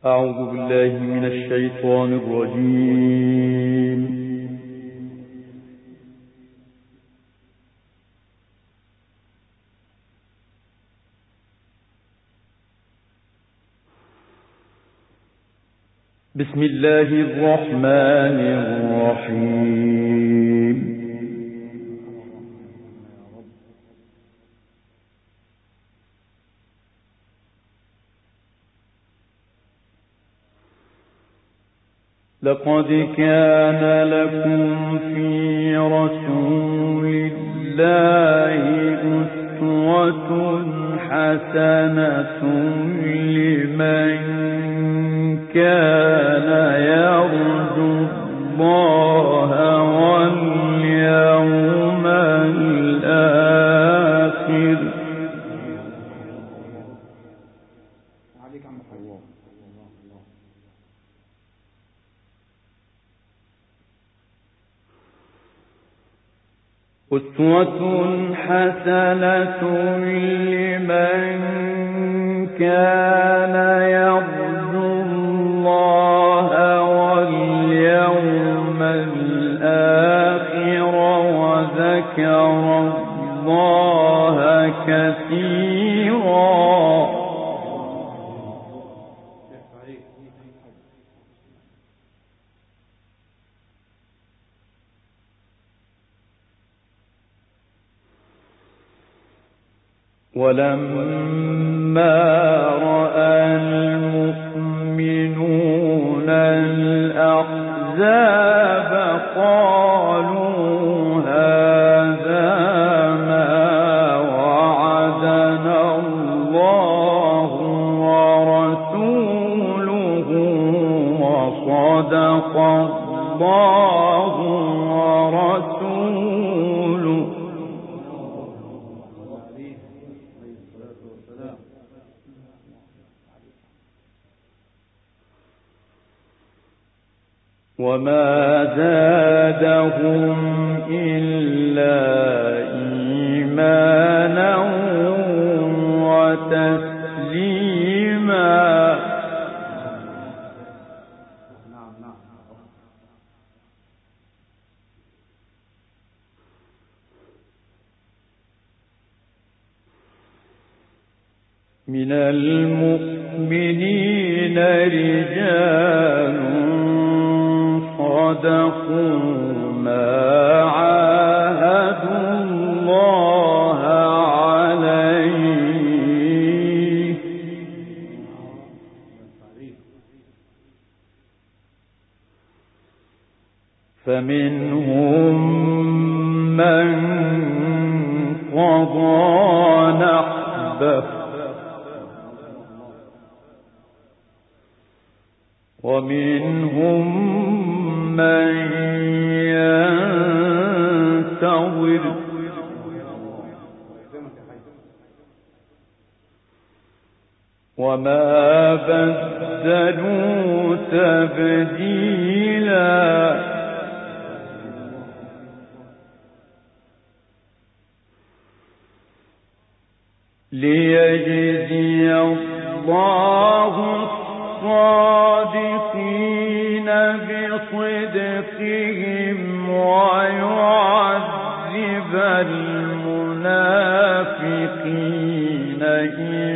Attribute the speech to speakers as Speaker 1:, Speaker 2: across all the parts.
Speaker 1: أعوذ بالله من الشيطان الرجيم. بسم الله الرحمن الرحيم. لقد كان لكم في رسول الله أسوة حسنة لمن كان يرجو الله واليوم الآخر. أسوة حسنة لمن كان يرجو الله واليوم الآخر وذكر الله كثيرا. ولما رأى المؤمنون الأحزاب قالوا هذا ما وعدنا الله ورسوله وصدق الله ورسوله. وما زادهم إلا إيمانا وتسليما. من المؤمنين رجال صدقوا ما عاهدوا الله عليه فمنهم من قضى نحبه ومنهم من ينتظر وما بدلوا تبديلا. ليجزي الله الصادقين بصدقهم ويعذب المنافقين إن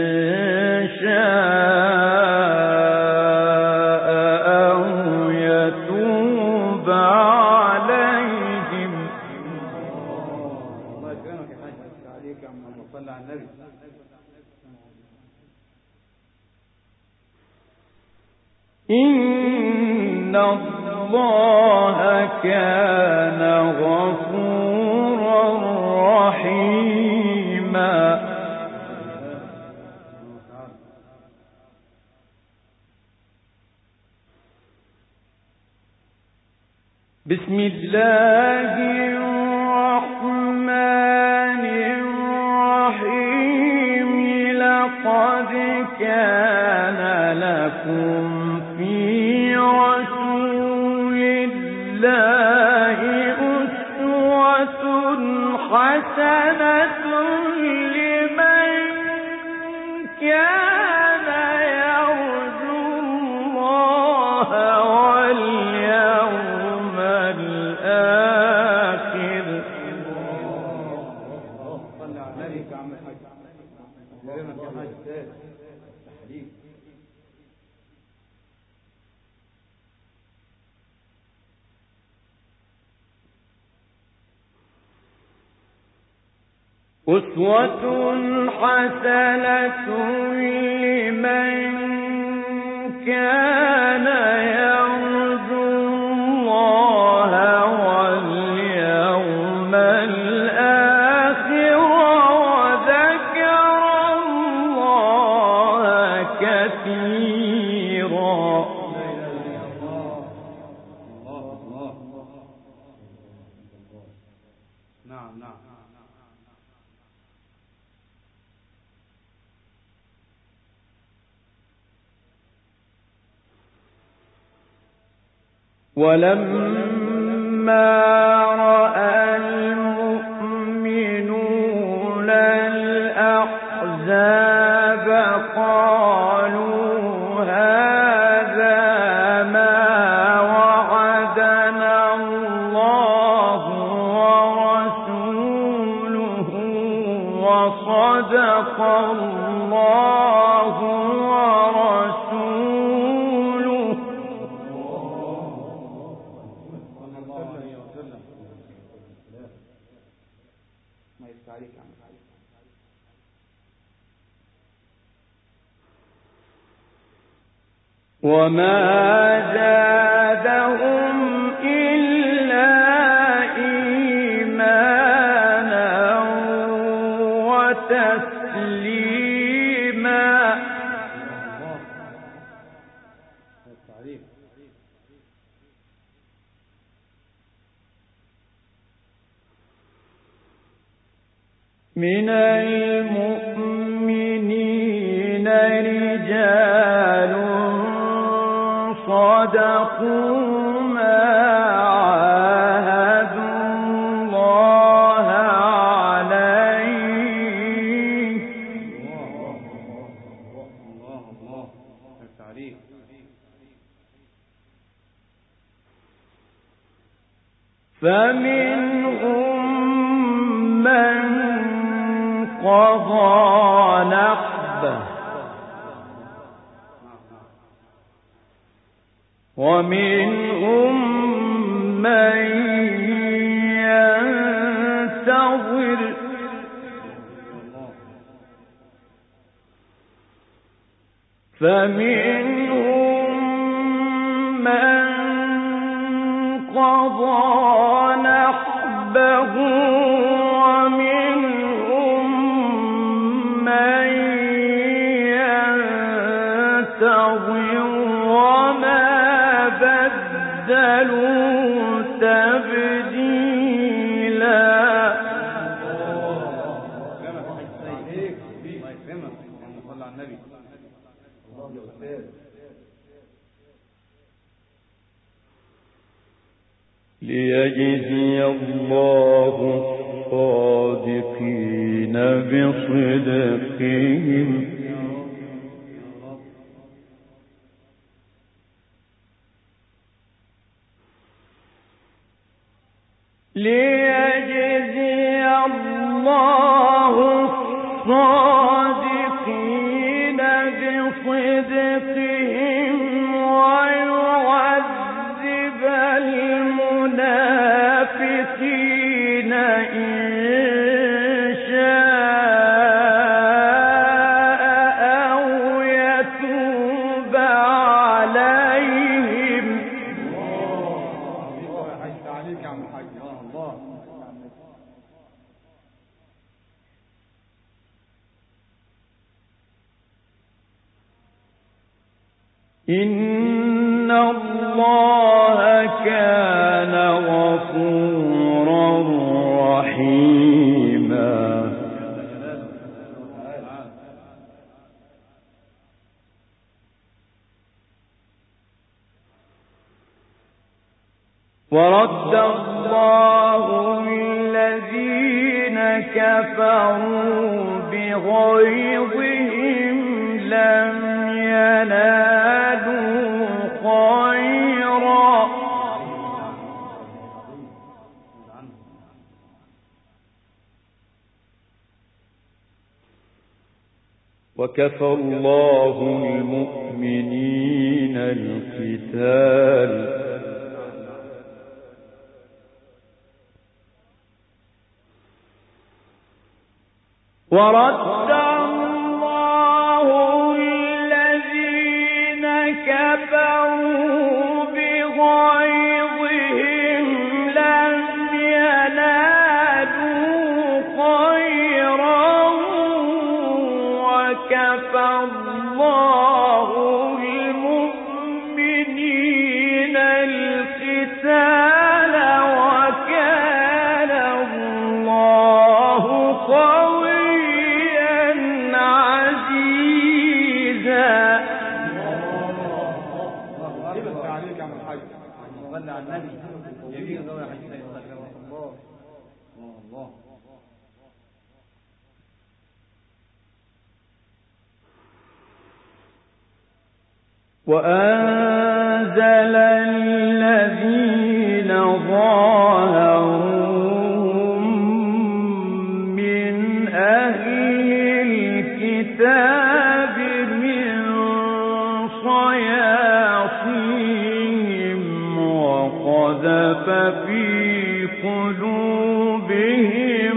Speaker 1: شاء أو يتوب عليهم. الله يكرمك يا حاج عليك يا عم صلى على النبي. إن الله كان غفورا رحيما. بسم الله الرحمن الرحيم. لقد كان لكم في رسول الله أسوة حسنة لمن كان يرجو كلامك يا حاج تحريف.
Speaker 2: أسوة حسنة لمن كان يرجو الله واليوم الآخر وذكر الله كثيرا.
Speaker 1: نعم نعم.
Speaker 2: ولما رأى المؤمنون الأحزاب قالوا هذا ما وعدنا الله ورسوله وصدق الله ورسوله.
Speaker 1: ما يستعليك عن
Speaker 2: وما زادهم إلا إيمانا وتسليما. من المؤمنين رجال صدقوا ما عاهدوا الله عليه فمنهم من قضى نحبه ومنهم من ينتظر فمنهم من قضى نحبه ومنهم من ينتظر وما بدلوا تبديلا. ليجزي الله الصادقين بصدقهم ليجزي الله الصادقين بصدقهم ويعذب المنافقين إن شاء أو يتوب عليهم. إن الله كان غفورا رحيما. ورد الله الذين كفروا بغيظهم لم ينالوا خيرا وكفى الله المؤمنين القتال ورد الله الذين كفروا بغيظهم لم ينالوا خيرا وكفى الله المؤمنين القتال وكان الله قويا عزيزا.
Speaker 1: عليك يا محمد صلى على النبي جميل قوي يا حاج سيد الله الله. وأنزل الذين ظاهروهم من أهل الكتاب من صياصيهم وقذف في قلوبهم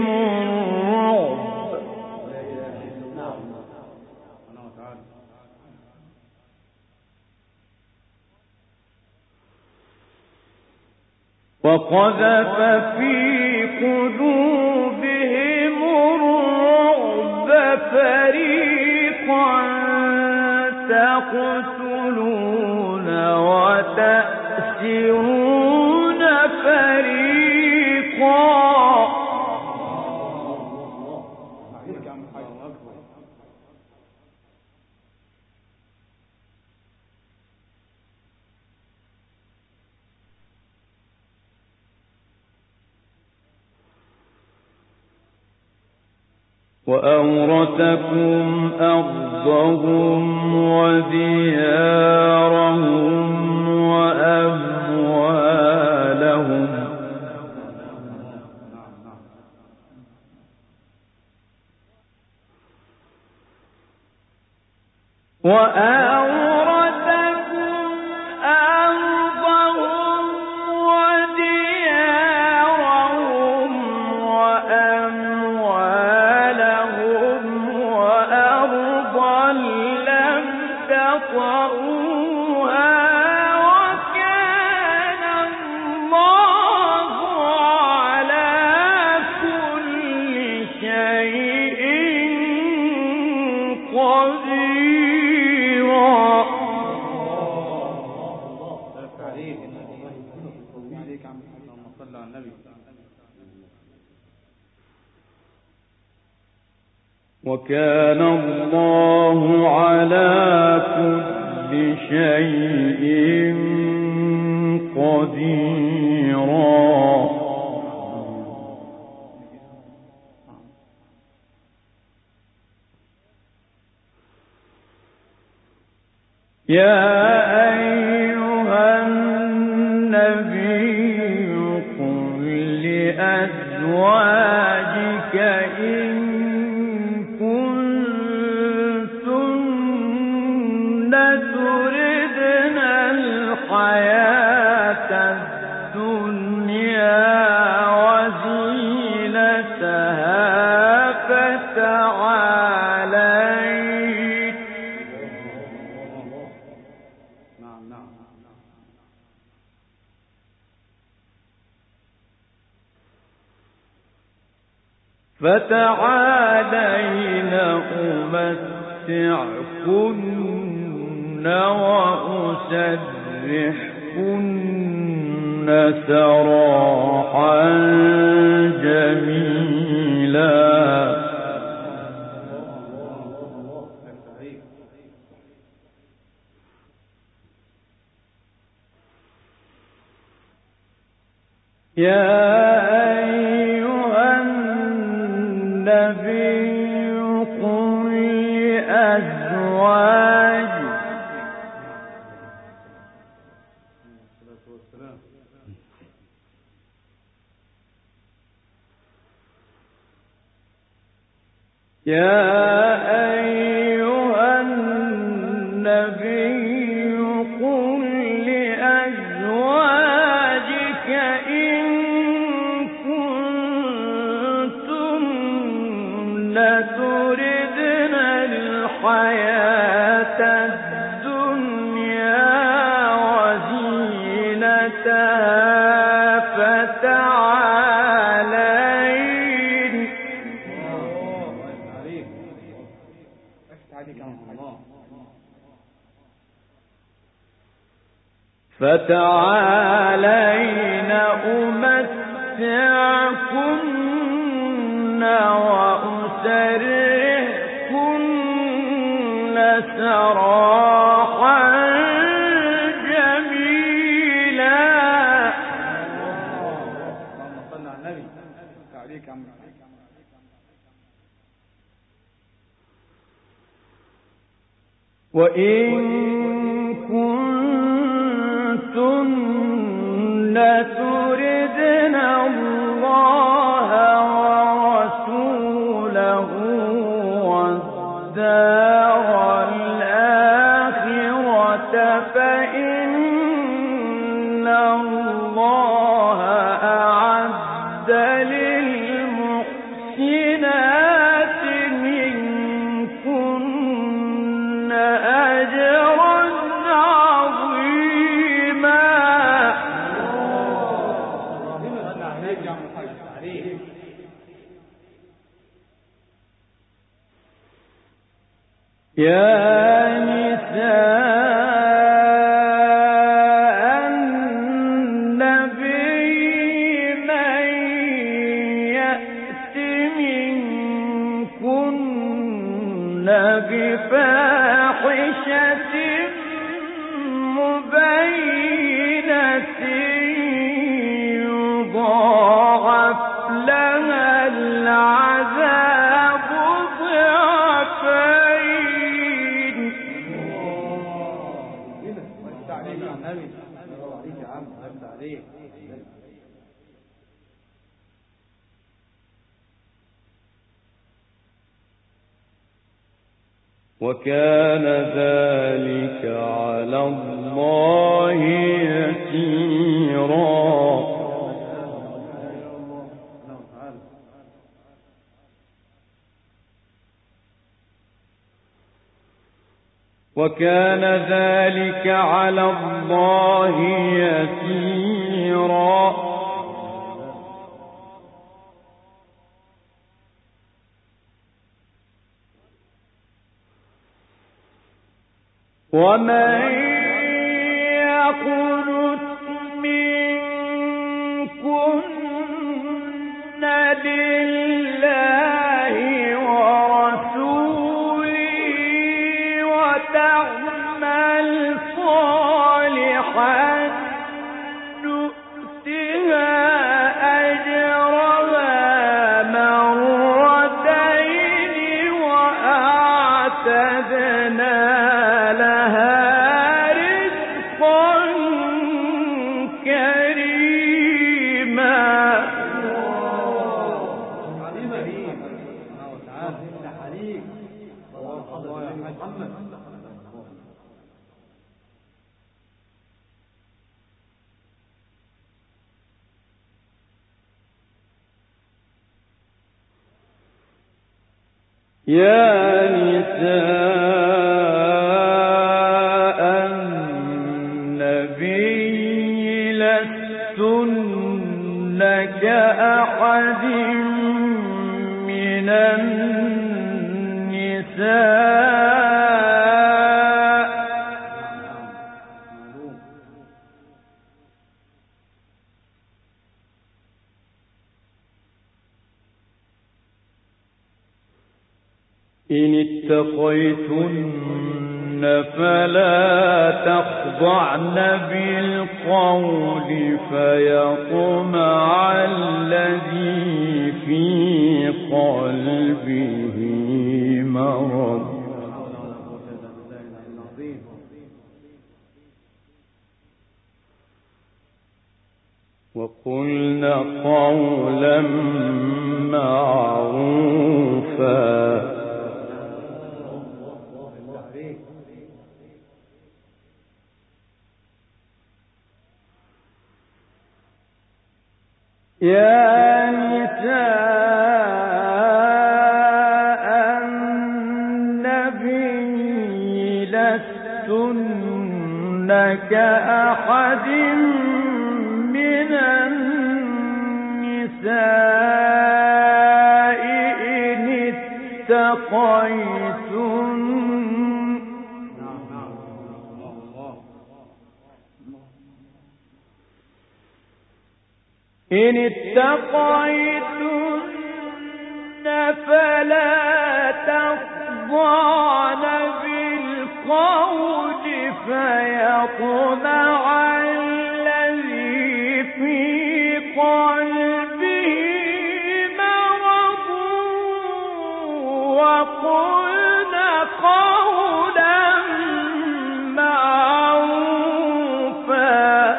Speaker 1: وقذف في قلوبهم الرعب فريقا تقتلون وتأسرون فريقا. وأورثكم أرضهم وديارهم وأموالهم وكان الله على كل شيء قديرا. يا أيها النبي قل لأزواجك إن تردن الحياة الدنيا وزينتها فتعالين أمتعكن وأسرحكن سراحا جميلا. يا أيها النبي قل لأزواجك يا أيها
Speaker 2: الحياة الدنيا وزينتها فتعالين أمتعكن وأسرحكن سراحا جميلا.
Speaker 1: اللهم صل على النبي. تعليق عم.
Speaker 2: وإن كنتن تردن الله ورسوله والدار الآخرة فإن الله أعد للمحسنات منكن أجرا عظيما. يا نساء النبي من يأت منكن بفاحشة مبينة يضاعف لها العذاب ضعفين. وكان ذلك على الله يسيرا. وكان ذلك على الله يسيرا. ومن يقنت منكن لله ورسوله وتعمل صالحا نؤتها أجرها مرتين وأعتدنا لها رزقا كريما. يا نساء النبي لستن كأحد من النساء إن اتقيتن فلا تخضعن بالقول فيطمع الذي في قلبه مرض وقلن قولا معروفا. يا نساء النبي لستن كأحد من النساء إن اتقيتن فلا تخضعن بالقول فيطمع الذي في قلبه مرض وقلن قولا معروفا.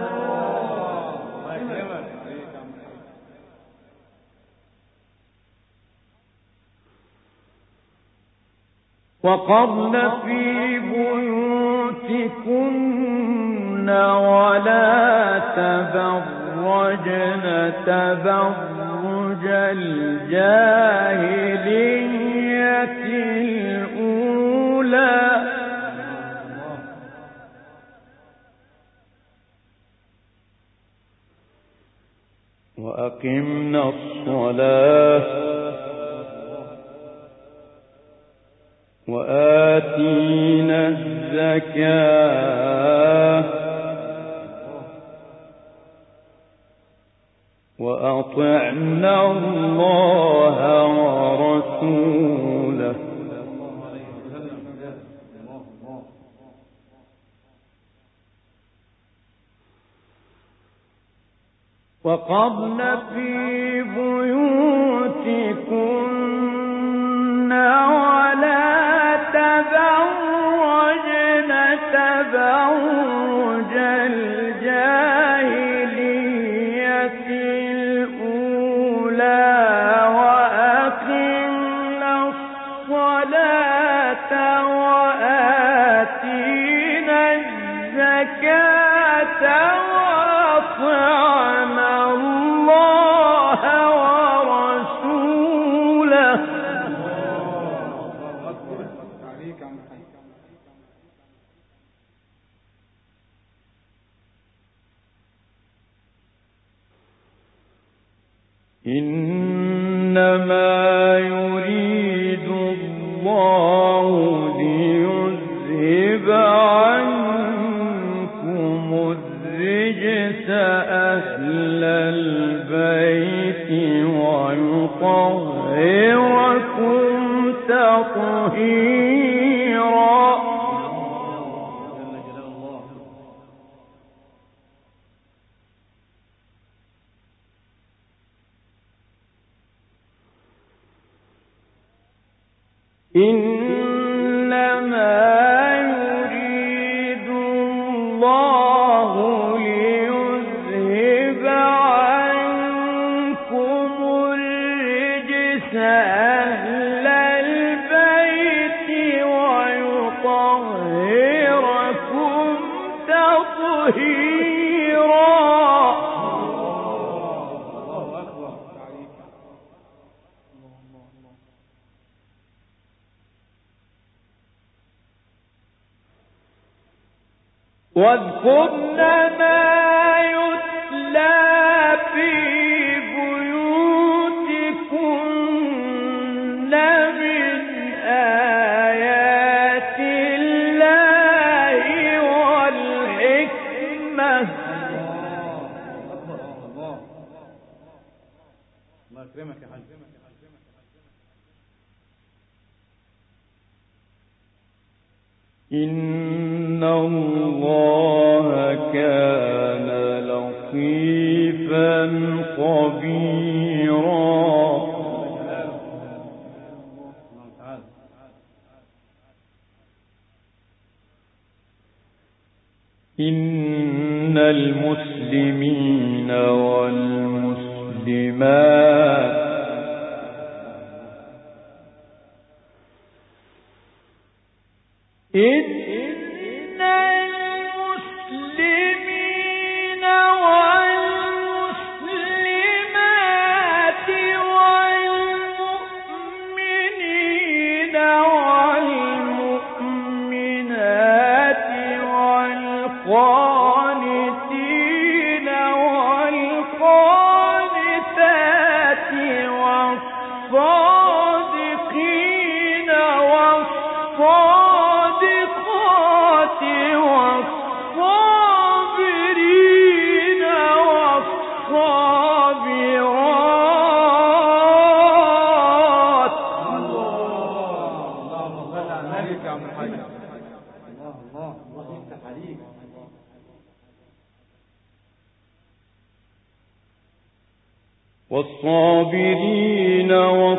Speaker 2: وقرن في بيوتكن ولا تبرجن تبرج الجاهلية الأولى وأقمنا الصلاة وآتينا الزكاة وأطعنا الله ورسوله وقرن في بيوتكن ولا تبرجن تبرج الجاهلية الأولى وأقمنا الصلاة وآتينا الزكاة وأطعنا الله ورسوله. إنما يريد الله ليذهب عنكم الرجس أهل البيت ويطهركم تطهيرا. إنما يريد الله ليذهب عنكم الرجس أهل البيت ويطهركم تطهيرا. واذكرن ما يتلى في بيوتكن من آيات الله والحكمة.
Speaker 1: الله يكرمك يا حاج.
Speaker 2: إن الله كان لطيفا خبيرا. إن المسلمين والمسلمات إن المسلمين والمسلمات والمؤمنين والمؤمنات والقانتين والقانتات والصادقين والصادقات والصابرين والصابرات.
Speaker 1: اللهم صل على النبي يا عم الحاج. الله يفتح عليك.
Speaker 2: والصابرين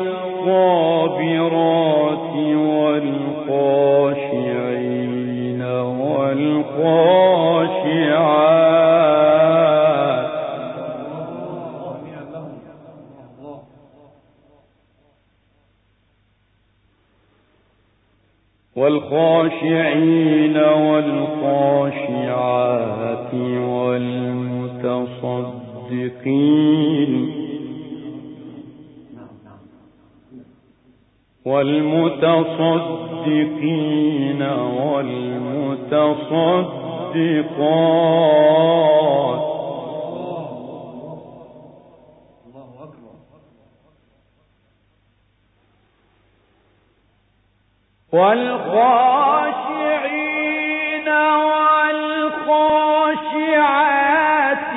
Speaker 2: والصابرات والخاشعين والخاشعات والخاشعين والخاشعات والمتصدقين والمتصدقات والخاشعين والخاشعات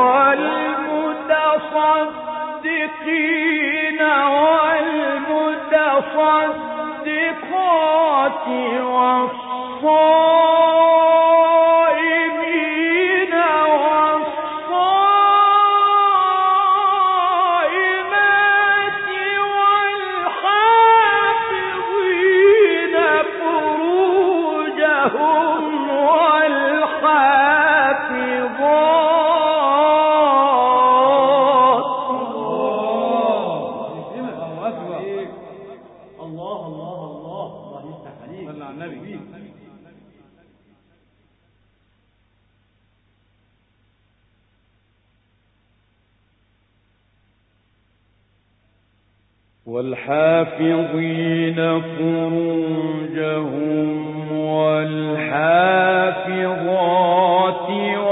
Speaker 2: والمتصدقين والمتصدقات والصائمين والصائمات والحافظين فروجهم والحافظات. والحافظين فروجهم والحافظات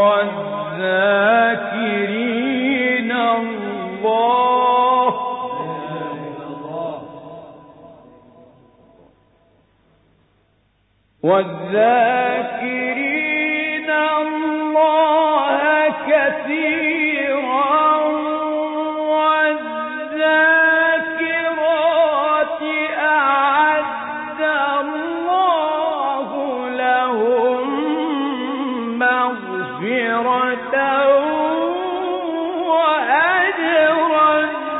Speaker 2: والذاكرين الله والذاكرين الله كثيرا والذاكرات أعد الله لهم مغفرة وأجرا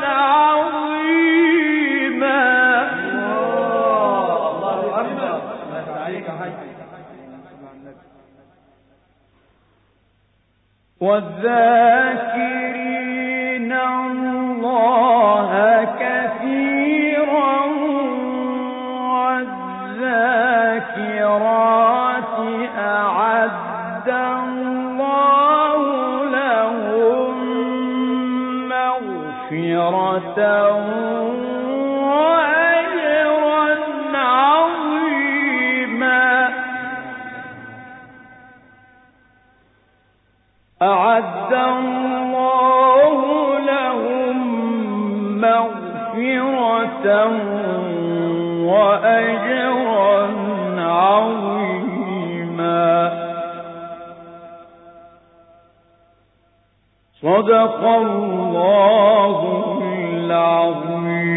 Speaker 2: عظيما. والذاكرين الله كثيرا والذاكرات أعد الله لهم مغفرة وأجرا عظيما. أعد الله لهم مغفرة وأجرا عظيما. صدق الله العظيم.